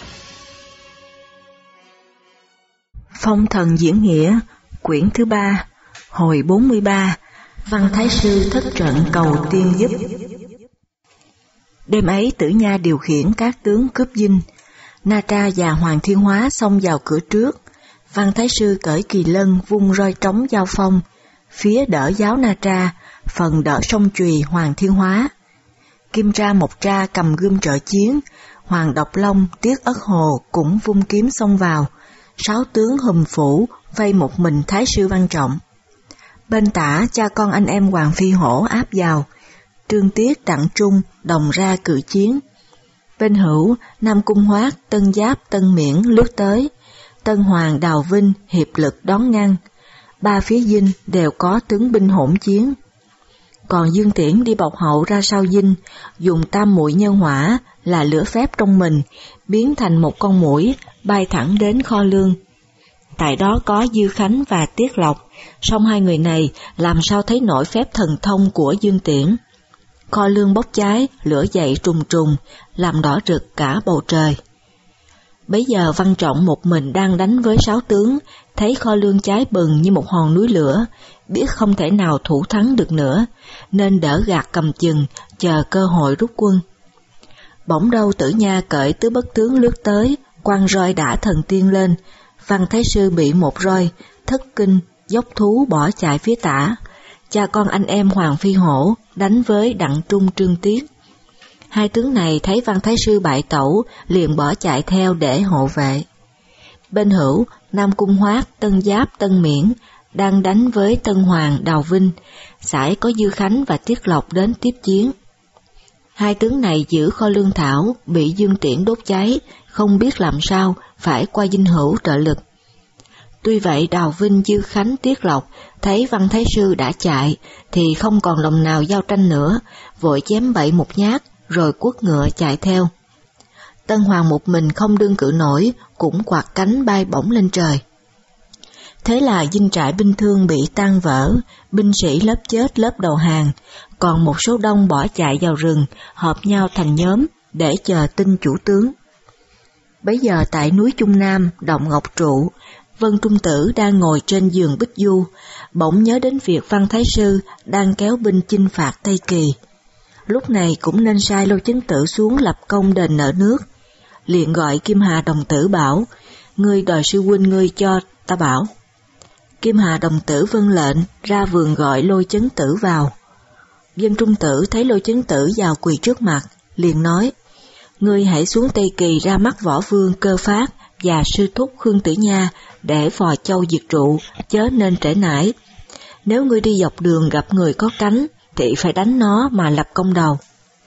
Phong thần diễn nghĩa, quyển thứ 3, hồi 43, Văn Thái Sư thất trận cầu tiên giúp. Đêm ấy Tử Nha điều khiển các tướng cướp dinh. Na Tra và Hoàng Thiên Hóa xông vào cửa trước. Văn Thái Sư cởi kỳ lân vung roi trống giao phong, phía đỡ giáo Na Tra, phần đỡ song chùy Hoàng Thiên Hóa. Kim Tra Mộc Tra cầm gươm trợ chiến, Hoàng Độc Long, Tiết Ất Hồ cũng vung kiếm xông vào. 6 tướng hùm phủ vây một mình Thái Sư Văn Trọng. Bên tả cha con anh em Hoàng Phi Hổ áp vào, Trương Tiết, Đặng Trung đồng ra cự chiến. Bên hữu, Nam Cung Hoát, Tân Giáp, Tân Miễn lướt tới, Tân Hoàng, Đào Vinh hiệp lực đón ngăn. 3 phía dinh đều có tướng binh hỗn chiến. Còn Dương Tiễn đi bọc hậu ra sau dinh, dùng tam muội nhân hỏa là lửa phép trong mình, biến thành một con muỗi bay thẳng đến kho lương. Tại đó có Dư Khánh và Tiết Lộc, song hai người này làm sao thấy nổi phép thần thông của Dương Tiễn. Kho lương bốc cháy, lửa dậy trùng trùng, làm đỏ rực cả bầu trời. Bấy giờ Văn Trọng một mình đang đánh với 6 tướng, thấy kho lương cháy bừng như một hòn núi lửa, biết không thể nào thủ thắng được nữa, nên đỡ gạt cầm chừng, chờ cơ hội rút quân. Bỗng đâu Tử Nha cởi tứ bất tướng lướt tới, quăng roi đả thần tiên lên. Văn Thái Sư bị một roi, thất kinh, dốc thú bỏ chạy phía tả. Cha con anh em Hoàng Phi Hổ đánh với Đặng Trung, Trương Tiết. Hai tướng này thấy Văn Thái Sư bại tẩu, liền bỏ chạy theo để hộ vệ. Bên hữu, Nam Cung Hoát, Tân Giáp, Tân Miễn đang đánh với Tân Hoàng, Đào Vinh, sải có Dư Khánh và Tiết Lộc đến tiếp chiến. Hai tướng này giữ kho lương thảo, bị Dương Tiễn đốt cháy, không biết làm sao, phải qua dinh hữu trợ lực. Tuy vậy Đào Vinh, Dư Khánh, Tiết Lộc thấy Văn Thái Sư đã chạy, thì không còn lòng nào giao tranh nữa, vội chém bậy một nhát, rồi quất ngựa chạy theo. Tân Hoàng một mình không đương cự nổi, cũng quạt cánh bay bổng lên trời. Thế là dinh trại binh thương bị tan vỡ, binh sĩ lớp chết lớp đầu hàng, còn một số đông bỏ chạy vào rừng, hợp nhau thành nhóm để chờ tin chủ tướng. Bấy giờ tại núi Trung Nam, động Ngọc Trụ, Vân Trung Tử đang ngồi trên giường Bích Du, bỗng nhớ đến việc Văn Thái Sư đang kéo binh chinh phạt Tây Kỳ. Lúc này cũng nên sai Lô Chấn Tử xuống lập công đền nợ nước. Liền gọi Kim Hà đồng tử bảo, ngươi đòi sư huynh ngươi cho ta bảo. Kim Hà đồng tử vâng lệnh, ra vườn gọi Lô Chấn Tử vào. Vân Trung Tử thấy Lô Chấn Tử vào quỳ trước mặt, liền nói, ngươi hãy xuống Tây Kỳ ra mắt Võ Vương Cơ Phát và sư thúc Khương Tử Nha để phò châu diệt trụ, chớ nên trễ nải. Nếu ngươi đi dọc đường gặp người có cánh, thì phải đánh nó mà lập công đầu.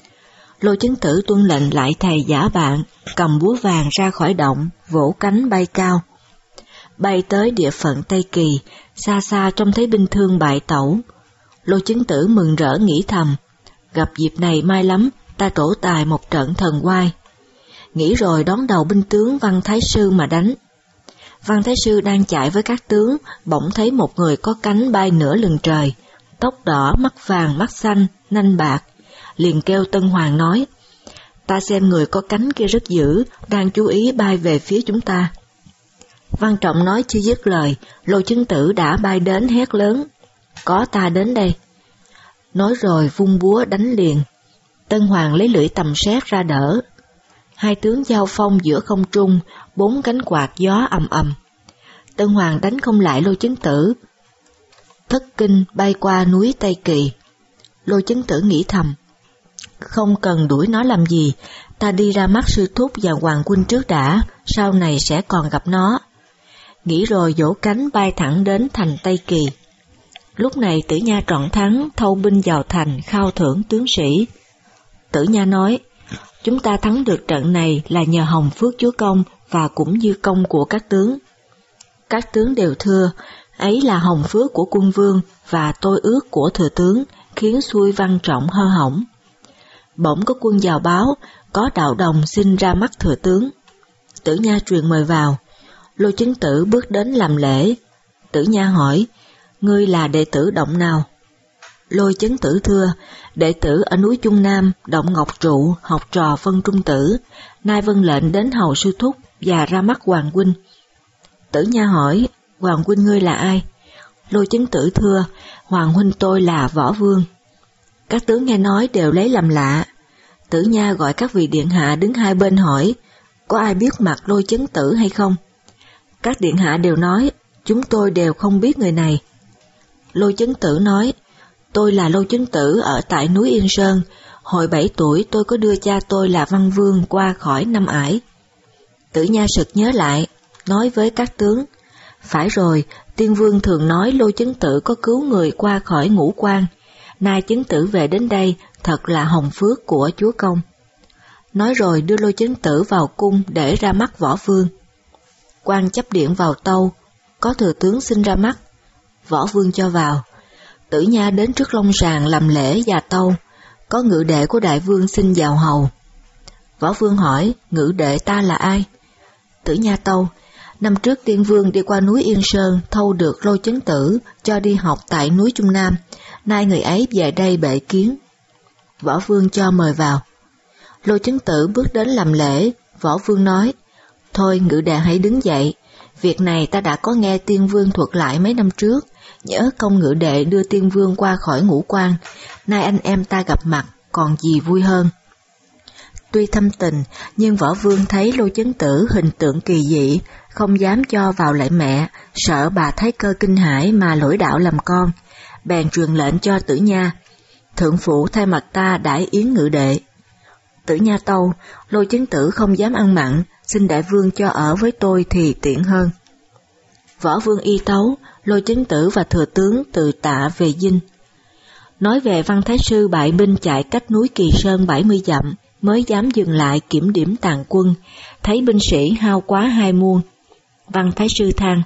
Lô Chấn Tử tuân lệnh lại thầy giả bạn, cầm búa vàng ra khỏi động, vỗ cánh bay cao. Bay tới địa phận Tây Kỳ, xa xa trông thấy binh thương bại tẩu. Lô Chấn Tử mừng rỡ nghĩ thầm, gặp dịp này may lắm, ta trổ tài một trận thần oai. Nghĩ rồi đón đầu binh tướng Văn Thái Sư mà đánh. Văn Thái Sư đang chạy với các tướng, bỗng thấy một người có cánh bay nửa lừng trời, tóc đỏ, mắt vàng, mắt xanh, nanh bạc, liền kêu Tân Hoàng nói, ta xem người có cánh kia rất dữ, đang chú ý bay về phía chúng ta. Văn Trọng nói chưa dứt lời, Lô Chấn Tử đã bay đến hét lớn, có ta đến đây. Nói rồi vung búa đánh liền. Tân Hoàng lấy lưỡi tầm sét ra đỡ. Hai tướng giao phong giữa không trung, 4 cánh quạt gió ầm ầm. Tân Hoàng đánh không lại Lô Chấn Tử, thất kinh bay qua núi Tây Kỳ. Lô Chấn Tử nghĩ thầm, không cần đuổi nó làm gì, ta đi ra mắt sư thúc và hoàng huynh trước đã, sau này sẽ còn gặp nó. Nghĩ rồi vỗ cánh bay thẳng đến thành Tây Kỳ. Lúc này Tử Nha trọn thắng, thâu binh vào thành khao thưởng tướng sĩ. Tử Nha nói, chúng ta thắng được trận này là nhờ hồng phước chúa công và cũng như công của các tướng. Các tướng đều thưa, ấy là hồng phước của quân vương và tôi ước của thừa tướng, khiến xuôi Văn Trọng hơ hỏng. Bỗng có quân vào báo, có đạo đồng xin ra mắt thừa tướng. Tử Nha truyền mời vào. Lô Chấn Tử bước đến làm lễ. Tử Nha hỏi, ngươi là đệ tử động nào? Lôi Chấn Tử thưa, đệ tử ở núi Trung Nam, động Ngọc Trụ, học trò Vân Trung Tử, nay vâng lệnh đến hầu sư thúc và ra mắt Hoàng huynh. Tử Nha hỏi, Hoàng huynh ngươi là ai? Lôi Chấn Tử thưa, Hoàng huynh tôi là Võ Vương. Các tướng nghe nói đều lấy làm lạ. Tử Nha gọi các vị điện hạ đứng hai bên hỏi, có ai biết mặt Lôi Chấn Tử hay không? Các điện hạ đều nói, chúng tôi đều không biết người này. Lôi Chấn Tử nói, tôi là Lôi Chấn Tử ở tại núi Yên Sơn, hồi 7 tuổi tôi có đưa cha tôi là Văn Vương qua khỏi Năm Ải. Tử Nha sực nhớ lại, nói với các tướng, phải rồi, Tiên Vương thường nói Lôi Chấn Tử có cứu người qua khỏi Ngũ Quan, nay Chấn Tử về đến đây thật là hồng phước của chúa công. Nói rồi đưa Lôi Chấn Tử vào cung để ra mắt Võ Vương. Quan chấp điện vào tâu, có thừa tướng xin ra mắt. Võ Vương cho vào. Tử Nha đến trước long sàng làm lễ và tâu, có ngự đệ của đại vương xin vào hầu. Võ Vương hỏi, ngự đệ ta là ai? Tử Nha tâu, năm trước Tiên Vương đi qua núi Yên Sơn thâu được Lôi Chấn Tử cho đi học tại núi Trung Nam, nay người ấy về đây bệ kiến. Võ Vương cho mời vào. Lôi Chấn Tử bước đến làm lễ, Võ Vương nói, thôi ngự đệ hãy đứng dậy, việc này ta đã có nghe Tiên Vương thuật lại mấy năm trước, nhớ công ngự đệ đưa Tiên Vương qua khỏi Ngũ Quan, nay anh em ta gặp mặt, còn gì vui hơn. Tuy thâm tình, nhưng Võ Vương thấy Lôi Chấn Tử hình tượng kỳ dị, không dám cho vào lạy mẹ, sợ bà Thái Cơ kinh hãi mà lỗi đạo làm con, bèn truyền lệnh cho Tử Nha, thượng phụ thay mặt ta đãi yến ngự đệ. Tử Nha tâu, Lôi Chấn Tử không dám ăn mặn, xin đại vương cho ở với tôi thì tiện hơn. Võ Vương y tấu, Lôi Chấn Tử và thừa tướng từ Tạ về Dinh. Nói về Văn Thái Sư bại binh chạy cách núi Kỳ Sơn 70 dặm, mới dám dừng lại kiểm điểm tàn quân, thấy binh sĩ hao quá 2 muôn. Văn Thái Sư than,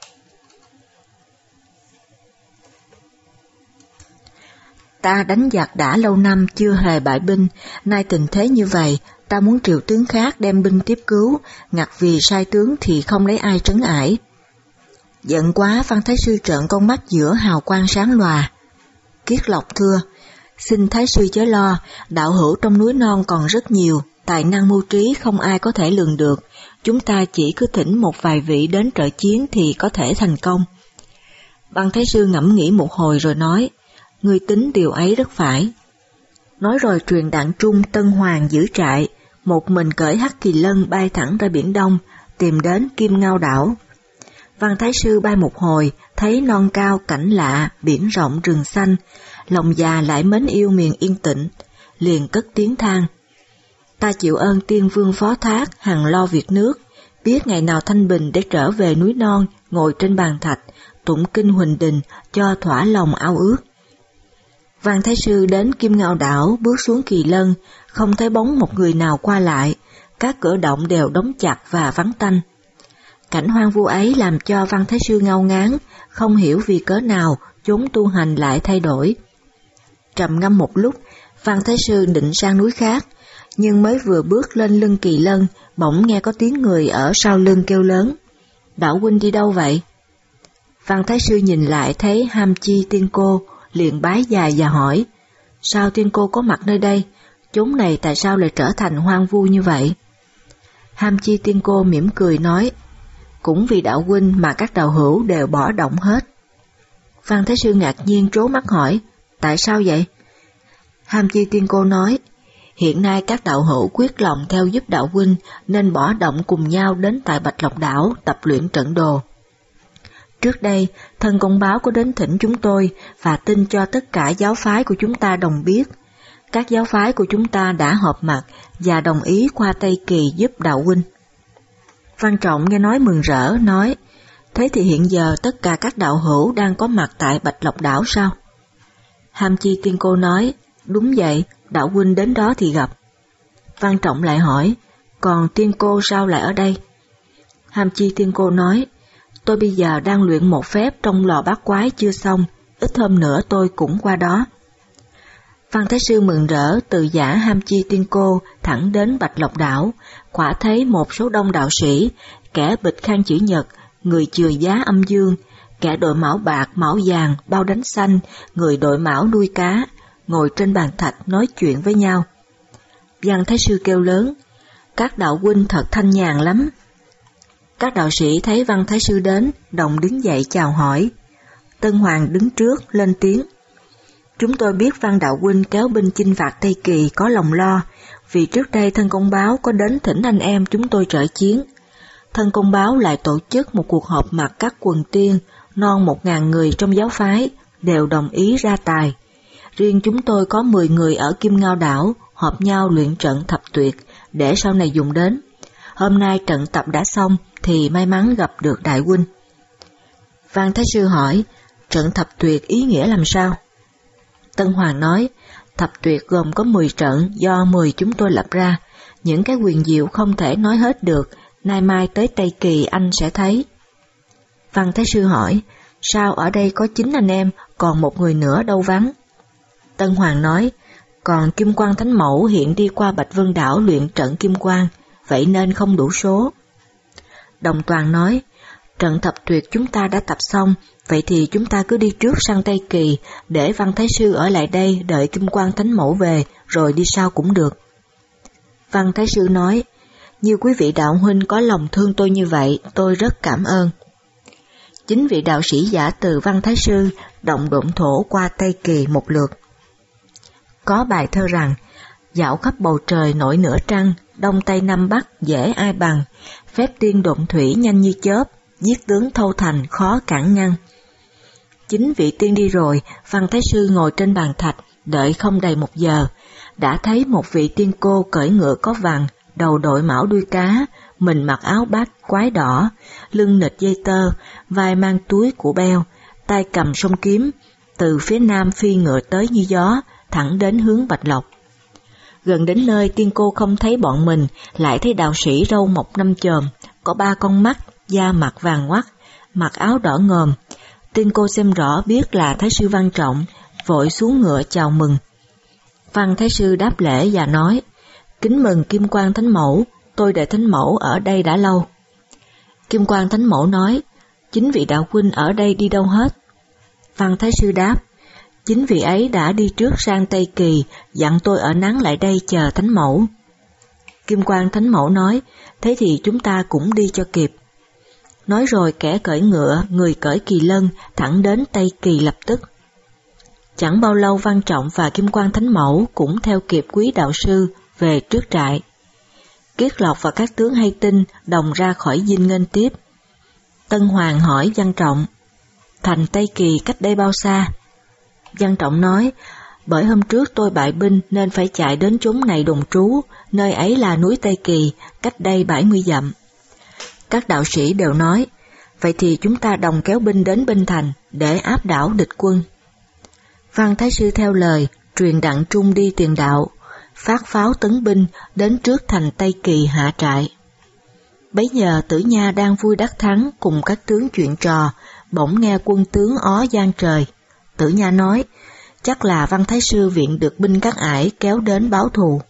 ta đánh giặc đã lâu năm chưa hề bại binh, nay tình thế như vậy, ta muốn triệu tướng khác đem binh tiếp cứu, ngặt vì sai tướng thì không lấy ai trấn ải. Giận quá, Văn Thái Sư trợn con mắt giữa hào quang sáng lòa. Kiết Lộc thưa, xin Thái Sư chớ lo, đạo hữu trong núi non còn rất nhiều, tài năng mưu trí không ai có thể lường được, chúng ta chỉ cứ thỉnh một vài vị đến trợ chiến thì có thể thành công. Văn Thái Sư ngẫm nghĩ một hồi rồi nói, ngươi tính điều ấy rất phải. Nói rồi truyền đặng trung Tân Hoàng giữ trại, một mình cởi Hắc Kỳ Lân bay thẳng ra biển Đông, tìm đến Kim Ngao đảo. Văn Thái Sư bay một hồi, thấy non cao cảnh lạ, biển rộng rừng xanh, lòng già lại mến yêu miền yên tĩnh, liền cất tiếng than. Ta chịu ơn Tiên Vương phó thác, hằng lo việc nước, biết ngày nào thanh bình để trở về núi non, ngồi trên bàn thạch, tụng kinh Huỳnh Đình, cho thỏa lòng ao ước. Văn Thái Sư đến Kim Ngao đảo, bước xuống Kỳ Lân, không thấy bóng một người nào qua lại, các cửa động đều đóng chặt và vắng tanh. Cảnh hoang vu ấy làm cho Văn Thái Sư ngao ngán, không hiểu vì cớ nào chốn tu hành lại thay đổi. Trầm ngâm một lúc, Văn Thái Sư định sang núi khác, nhưng mới vừa bước lên lưng Kỳ Lân, bỗng nghe có tiếng người ở sau lưng kêu lớn. Đạo huynh đi đâu vậy? Văn Thái Sư nhìn lại thấy Ham Chi Tiên Cô, liền bái dài và hỏi, sao Tiên Cô có mặt nơi đây, chốn này tại sao lại trở thành hoang vu như vậy? Ham Chi Tiên Cô mỉm cười nói, cũng vì đạo huynh mà các đạo hữu đều bỏ động hết. Văn Thái Sư ngạc nhiên trố mắt hỏi, tại sao vậy? Ham Chi Tiên Cô nói, hiện nay các đạo hữu quyết lòng theo giúp đạo huynh nên bỏ động cùng nhau đến tại Bạch Lộc đảo tập luyện trận đồ. Trước đây, thân công báo có đến thỉnh chúng tôi và tin cho tất cả giáo phái của chúng ta đồng biết. Các giáo phái của chúng ta đã họp mặt và đồng ý qua Tây Kỳ giúp đạo huynh. Văn Trọng nghe nói mừng rỡ, nói, thế thì hiện giờ tất cả các đạo hữu đang có mặt tại Bạch Lộc đảo sao? Ham Chi Tiên Cô nói, đúng vậy, đạo huynh đến đó thì gặp. Văn Trọng lại hỏi, còn Tiên Cô sao lại ở đây? Ham Chi Tiên Cô nói, tôi bây giờ đang luyện một phép trong lò bát quái chưa xong, ít hôm nữa tôi cũng qua đó. Văn Thái Sư mừng rỡ từ giả Ham Chi Tiên Cô thẳng đến Bạch Lộc đảo, quả thấy một số đông đạo sĩ, kẻ bịch khăn chữ nhật, người chừa giá âm dương, kẻ đội mão bạc, mão vàng, bao đánh xanh, người đội mão nuôi cá, ngồi trên bàn thạch nói chuyện với nhau. Văn Thái Sư kêu lớn, các đạo huynh thật thanh nhàn lắm. Các đạo sĩ thấy Văn Thái Sư đến, đồng đứng dậy chào hỏi. Tân Hoàng đứng trước, lên tiếng. Chúng tôi biết Văn đạo huynh kéo binh chinh phạt Tây Kỳ có lòng lo, vì trước đây Thân Công Báo có đến thỉnh anh em chúng tôi trợ chiến. Thân Công Báo lại tổ chức một cuộc họp mặt các quần tiên, non 1000 người trong giáo phái, đều đồng ý ra tài. Riêng chúng tôi có 10 người ở Kim Ngao đảo, họp nhau luyện trận thập tuyệt, để sau này dùng đến. Hôm nay trận tập đã xong, thì may mắn gặp được đại huynh. Văn Thái Sư hỏi, trận thập tuyệt ý nghĩa làm sao? Tân Hoàng nói, thập tuyệt gồm có 10 trận do 10 chúng tôi lập ra, những cái quyền diệu không thể nói hết được, nay mai tới Tây Kỳ anh sẽ thấy. Văn Thái Sư hỏi, sao ở đây có 9 anh em, còn một người nữa đâu vắng? Tân Hoàng nói, còn Kim Quang Thánh Mẫu hiện đi qua Bạch Vân Đảo luyện trận Kim Quang, vậy nên không đủ số. Đồng Toàn nói, trận thập tuyệt chúng ta đã tập xong, vậy thì chúng ta cứ đi trước sang Tây Kỳ, để Văn Thái Sư ở lại đây đợi Kim Quang Thánh Mẫu về, rồi đi sau cũng được. Văn Thái Sư nói, như quý vị đạo huynh có lòng thương tôi như vậy, tôi rất cảm ơn. 9 vị đạo sĩ giả từ Văn Thái Sư động độn thổ qua Tây Kỳ một lượt. Có bài thơ rằng, dạo khắp bầu trời nổi nửa trăng, đông tây nam bắc dễ ai bằng, phép tiên độn thủy nhanh như chớp, giết tướng thâu thành khó cản ngăn. 9 vị tiên đi rồi, Văn Thái Sư ngồi trên bàn thạch, đợi không đầy 1 giờ, đã thấy một vị tiên cô cưỡi ngựa có vàng, đầu đội mão đuôi cá, mình mặc áo bát quái đỏ, lưng nịt dây tơ, vai mang túi của beo, tay cầm song kiếm, từ phía nam phi ngựa tới như gió, thẳng đến hướng Bạch Lộc. Gần đến nơi tiên cô không thấy bọn mình, lại thấy đạo sĩ râu mọc 5 chòm, có 3 con mắt, da mặt vàng ngoắt, mặc áo đỏ ngòm. Tiên cô xem rõ biết là Thái Sư Văn Trọng, vội xuống ngựa chào mừng. Văn Thái Sư đáp lễ và nói, kính mừng Kim Quang Thánh Mẫu, tôi đợi Thánh Mẫu ở đây đã lâu. Kim Quang Thánh Mẫu nói, 9 vị đạo huynh ở đây đi đâu hết? Văn Thái Sư đáp, 9 vị ấy đã đi trước sang Tây Kỳ, dặn tôi ở nắng lại đây chờ Thánh Mẫu. Kim Quang Thánh Mẫu nói, thế thì chúng ta cũng đi cho kịp. Nói rồi kẻ cưỡi ngựa, người cưỡi kỳ lân, thẳng đến Tây Kỳ lập tức. Chẳng bao lâu Văn Trọng và Kim Quang Thánh Mẫu cũng theo kịp quý đạo sư về trước trại. Kiết Lộc và các tướng hay tin đồng ra khỏi dinh nghênh tiếp. Tân Hoàng hỏi Văn Trọng, thành Tây Kỳ cách đây bao xa? Văn Trọng nói, bởi hôm trước tôi bại binh nên phải chạy đến chốn này đồn trú, nơi ấy là núi Tây Kỳ, cách đây 70 dặm. Các đạo sĩ đều nói, vậy thì chúng ta đồng kéo binh đến bên thành để áp đảo địch quân. Văn Thái Sư theo lời, truyền Đặng Trung đi tiền đạo, phát pháo tấn binh đến trước thành Tây Kỳ hạ trại. Bấy giờ Tử Nha đang vui đắc thắng cùng các tướng chuyện trò, bỗng nghe quân tướng ó vang trời. Tử Nha nói, chắc là Văn Thái Sư viện được binh các ải kéo đến báo thù.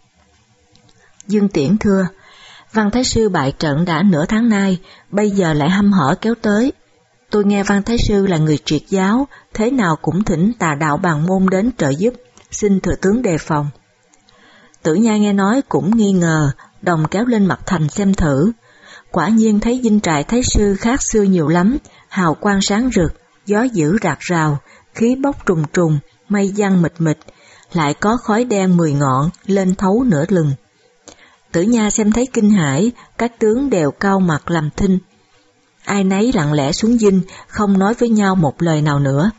Dương Tiễn thưa, Văn Thái Sư bại trận đã nửa tháng nay, bây giờ lại hăm hở kéo tới. Tôi nghe Văn Thái Sư là người triệt giáo, thế nào cũng thỉnh Tà Đạo Bàn Môn đến trợ giúp, xin thừa tướng đề phòng. Tử Nha nghe nói cũng nghi ngờ, đồng kéo lên mặt thành xem thử. Quả nhiên thấy dinh trại Thái Sư khác xưa nhiều lắm, hào quang sáng rực, gió dữ rạc rào, khí bốc trùng trùng, mây giăng mịt mịt, lại có khói đen 10 ngọn lên thấu nửa lừng. Tử Nha xem thấy kinh hãi, các tướng đều cau mặt làm thinh. Ai nấy lặng lẽ xuống dinh, không nói với nhau một lời nào nữa.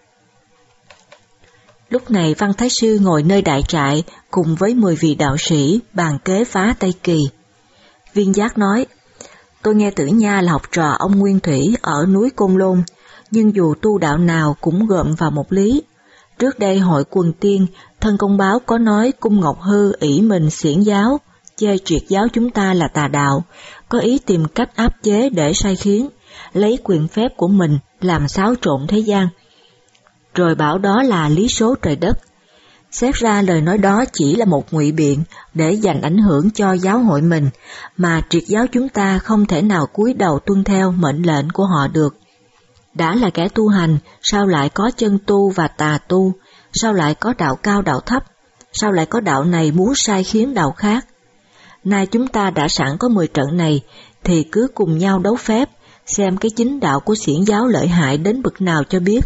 Lúc này Văn Thái Sư ngồi nơi đại trại cùng với 10 vị đạo sĩ bàn kế phá Tây Kỳ. Viên Giác nói, tôi nghe Tử Nha là học trò ông Nguyên Thủy ở núi Côn Lôn, nhưng dù tu đạo nào cũng gộm vào một lý. Trước đây hội quần tiên, Thân Công Báo có nói Cung Ngọc Hư ỷ mình xiển giáo, chê triệt giáo chúng ta là tà đạo, có ý tìm cách áp chế để sai khiến, lấy quyền phép của mình làm xáo trộn thế gian. Rồi bảo đó là lý số trời đất. Xét ra lời nói đó chỉ là một ngụy biện để giành ảnh hưởng cho giáo hội mình, mà triệt giáo chúng ta không thể nào cúi đầu tuân theo mệnh lệnh của họ được. Đã là kẻ tu hành, sao lại có chân tu và tà tu, sao lại có đạo cao đạo thấp, sao lại có đạo này muốn sai khiến đạo khác. Nay chúng ta đã sẵn có 10 trận này, thì cứ cùng nhau đấu phép, xem cái chính đạo của xiển giáo lợi hại đến bậc nào cho biết.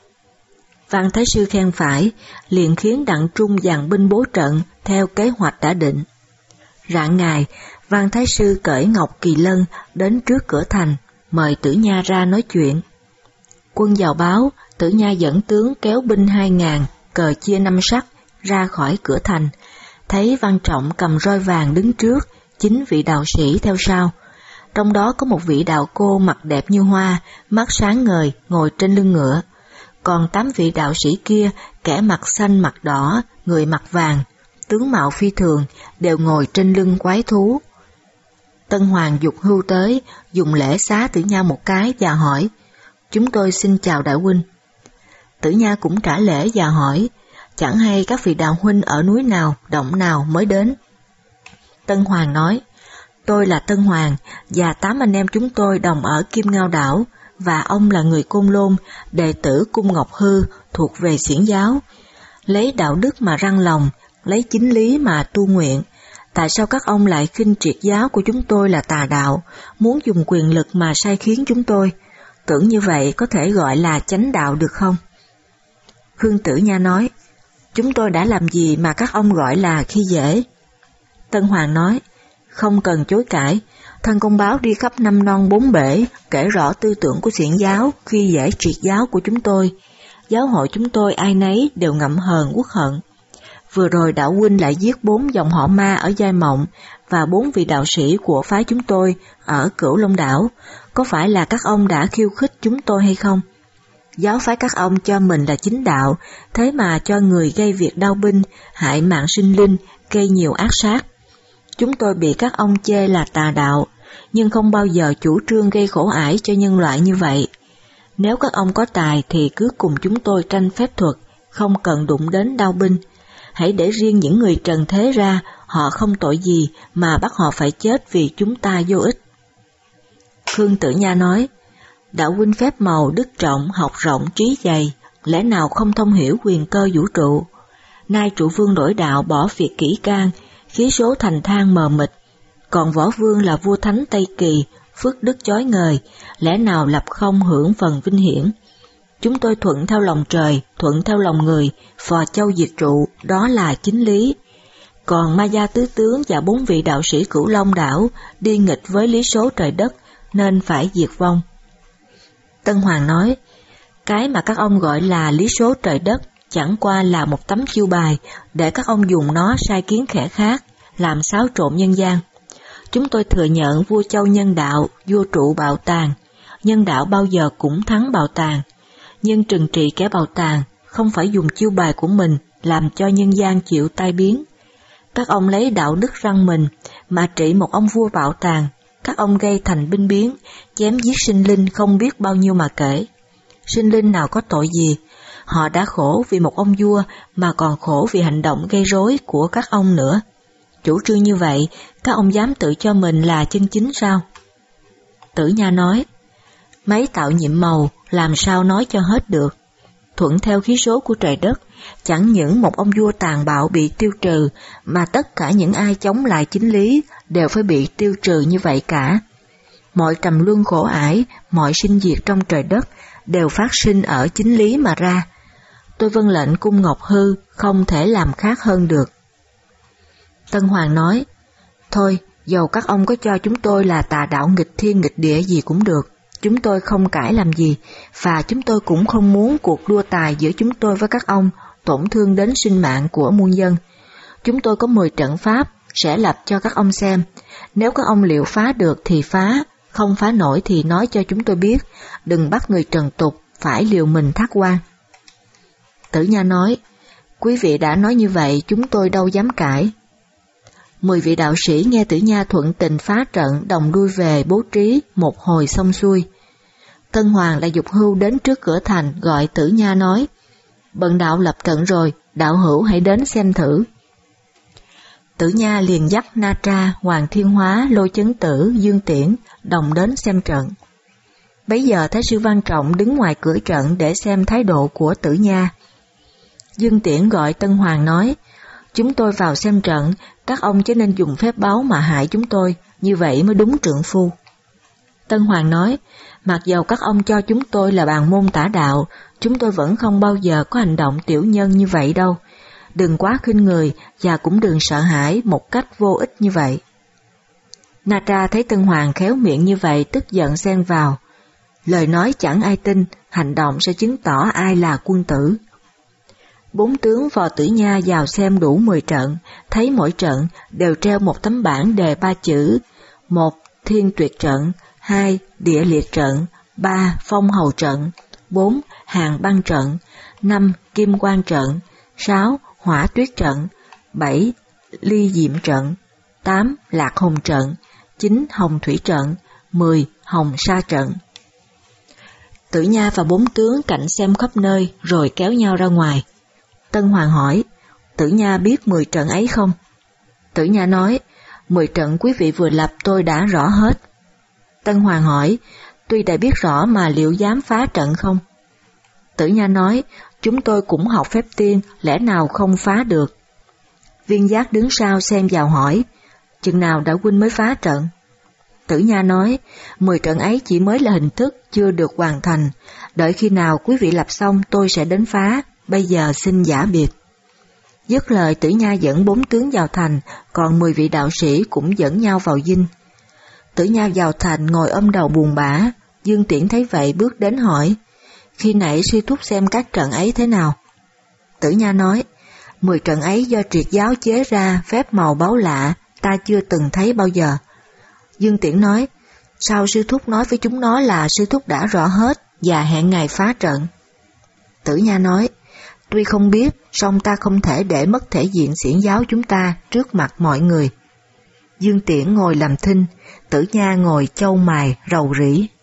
Văn Thái Sư khen phải, liền khiến Đặng Trung dàn binh bố trận theo kế hoạch đã định. Rạng ngày, Văn Thái Sư cởi ngọc kỳ lân đến trước cửa thành, mời Tử Nha ra nói chuyện. Quân vào báo, Tử Nha dẫn tướng kéo binh 2.000, cờ chia 5 sắc, ra khỏi cửa thành, thấy Văn Trọng cầm roi vàng đứng trước, 9 vị đạo sĩ theo sau. Trong đó có một vị đạo cô mặt đẹp như hoa, mắt sáng ngời, ngồi trên lưng ngựa. Còn 8 vị đạo sĩ kia, kẻ mặt xanh mặt đỏ, người mặt vàng, tướng mạo phi thường, đều ngồi trên lưng quái thú. Tân Hoàng giục hưu tới, dùng lễ xá Tử Nha một cái và hỏi, chúng tôi xin chào đại huynh. Tử Nha cũng trả lễ và hỏi, chẳng hay các vị đạo huynh ở núi nào, động nào mới đến. Tân Hoàng nói, tôi là Tân Hoàng, và 8 anh em chúng tôi đồng ở Kim Ngao Đảo, và ông là người Côn Lôn, đệ tử Cung Ngọc Hư, thuộc về xiển giáo. Lấy đạo đức mà răng lòng, lấy chính lý mà tu nguyện. Tại sao các ông lại khinh triệt giáo của chúng tôi là tà đạo, muốn dùng quyền lực mà sai khiến chúng tôi? Tưởng như vậy có thể gọi là chánh đạo được không? Khương Tử Nha nói, chúng tôi đã làm gì mà các ông gọi là khi dễ? Tân Hoàng nói, không cần chối cãi, thân công báo đi khắp năm non bốn bể, kể rõ tư tưởng của xiển giáo, khi dễ triệt giáo của chúng tôi. Giáo hội chúng tôi ai nấy đều ngậm hờn uất hận. Vừa rồi đạo huynh lại giết 4 dòng họ Ma ở Giai Mộng và 4 vị đạo sĩ của phái chúng tôi ở Cửu Long Đảo, có phải là các ông đã khiêu khích chúng tôi hay không? Giáo phái các ông cho mình là chính đạo, thế mà cho người gây việc đao binh, hại mạng sinh linh, gây nhiều ác sát. Chúng tôi bị các ông chê là tà đạo, nhưng không bao giờ chủ trương gây khổ ải cho nhân loại như vậy. Nếu các ông có tài thì cứ cùng chúng tôi tranh phép thuật, không cần đụng đến đao binh. Hãy để riêng những người trần thế ra, họ không tội gì mà bắt họ phải chết vì chúng ta vô ích. Khương Tử Nha nói, đạo huynh phép màu, đức trọng, học rộng, trí dày, lẽ nào không thông hiểu quyền cơ vũ trụ? Nay trụ vương đổi đạo bỏ việc kỹ can, khí số thành thang mờ mịt, còn võ vương là vua thánh Tây Kỳ, phước đức chói ngời, lẽ nào lập không hưởng phần vinh hiển? Chúng tôi thuận theo lòng trời, thuận theo lòng người, phò châu diệt trụ, đó là chính lý. Còn Ma Gia tứ tướng và 4 vị đạo sĩ Cửu Long Đảo đi nghịch với lý số trời đất, nên phải diệt vong. Tân Hoàng nói, cái mà các ông gọi là lý số trời đất chẳng qua là một tấm chiêu bài để các ông dùng nó sai kiến kẻ khác, làm xáo trộn nhân gian. Chúng tôi thừa nhận vua Châu nhân đạo, vua trụ bạo tàn, nhân đạo bao giờ cũng thắng bạo tàn, nhưng trừng trị kẻ bạo tàn không phải dùng chiêu bài của mình làm cho nhân gian chịu tai biến. Các ông lấy đạo đức răng mình mà trị một ông vua bạo tàn, các ông gây thành binh biến, chém giết sinh linh không biết bao nhiêu mà kể. Sinh linh nào có tội gì, họ đã khổ vì một ông vua mà còn khổ vì hành động gây rối của các ông nữa. Chủ trương như vậy, các ông dám tự cho mình là chân chính sao? Tử Nha nói, mấy tạo nhiệm màu làm sao nói cho hết được. Thuận theo khí số của trời đất, chẳng những một ông vua tàn bạo bị tiêu trừ, mà tất cả những ai chống lại chính lý đều phải bị tiêu trừ như vậy cả. Mọi trầm luân khổ ải, mọi sinh diệt trong trời đất đều phát sinh ở chính lý mà ra. Tôi vâng lệnh Cung Ngọc Hư không thể làm khác hơn được. Tân Hoàng nói, thôi, dầu các ông có cho chúng tôi là tà đạo nghịch thiên nghịch địa gì cũng được, chúng tôi không cãi làm gì, và chúng tôi cũng không muốn cuộc đua tài giữa chúng tôi với các ông tổn thương đến sinh mạng của muôn dân. Chúng tôi có 10 trận pháp, sẽ lập cho các ông xem, nếu các ông liệu phá được thì phá, không phá nổi thì nói cho chúng tôi biết, đừng bắt người trần tục phải liều mình thác oan. Tử Nha nói, quý vị đã nói như vậy chúng tôi đâu dám cãi. 10 vị đạo sĩ nghe Tử Nha thuận tình phá trận đồng lui về bố trí một hồi xong xuôi. Tân Hoàng lại giục hưu đến trước cửa thành gọi Tử Nha nói, bần đạo lập trận rồi, đạo hữu hãy đến xem thử. Tử Nha liền dắt Na Tra, Hoàng Thiên Hóa, Lôi Chấn Tử, Dương Tiễn đồng đến xem trận. Bấy giờ Thái sư Văn Trọng đứng ngoài cửa trận để xem thái độ của Tử Nha. Dương Tiễn gọi Tân Hoàng nói, chúng tôi vào xem trận, các ông chớ nên dùng phép báu mà hại chúng tôi, như vậy mới đúng trượng phu. Tân Hoàng nói, mặc dầu các ông cho chúng tôi là bàn môn tả đạo, chúng tôi vẫn không bao giờ có hành động tiểu nhân như vậy đâu. Đừng quá khinh người và cũng đừng sợ hãi một cách vô ích như vậy. Na Tra thấy Tân Hoàng khéo miệng như vậy tức giận xen vào. Lời nói chẳng ai tin, hành động sẽ chứng tỏ ai là quân tử. 4 tướng Vò Tử Nha vào xem đủ 10 trận, thấy mỗi trận đều treo một tấm bảng đề 3 chữ: 1. Thiên tuyệt trận, 2. Địa liệt trận, 3. Phong hầu trận, 4. Hàng băng trận, 5. Kim quang trận, 6. Hỏa tuyết trận, 7. Ly diệm trận, 8. Lạc hùng trận, 9. Hồng thủy trận, 10. Hồng sa trận. Tử Nha và 4 tướng cạnh xem khắp nơi rồi kéo nhau ra ngoài. Tân Hoàng hỏi, Tử Nha biết 10 trận ấy không? Tử Nha nói, 10 trận quý vị vừa lập tôi đã rõ hết. Tân Hoàng hỏi, tuy đã biết rõ mà liệu dám phá trận không? Tử Nha nói, chúng tôi cũng học phép tiên, lẽ nào không phá được? Viên Giác đứng sau xem vào hỏi, chừng nào đạo huynh mới phá trận? Tử Nha nói, 10 trận ấy chỉ mới là hình thức, chưa được hoàn thành, đợi khi nào quý vị lập xong tôi sẽ đến phá, bây giờ xin giả biệt. Dứt lời Tử Nha dẫn 4 tướng vào thành, còn 10 vị đạo sĩ cũng dẫn nhau vào dinh. Tử Nha vào thành ngồi ôm đầu buồn bã, Dương Tiễn thấy vậy bước đến hỏi, khi nãy sư thúc xem các trận ấy thế nào? Tử Nha nói, 10 trận ấy do triệt giáo chế ra, phép màu báu lạ, ta chưa từng thấy bao giờ. Dương Tiễn nói, sao sư thúc nói với chúng nó là sư thúc đã rõ hết và hẹn ngày phá trận? Tử Nha nói, tuy không biết, song ta không thể để mất thể diện xiển giáo chúng ta trước mặt mọi người. Dương Tiễn ngồi làm thinh, Tử Nha ngồi chau mày rầu rĩ.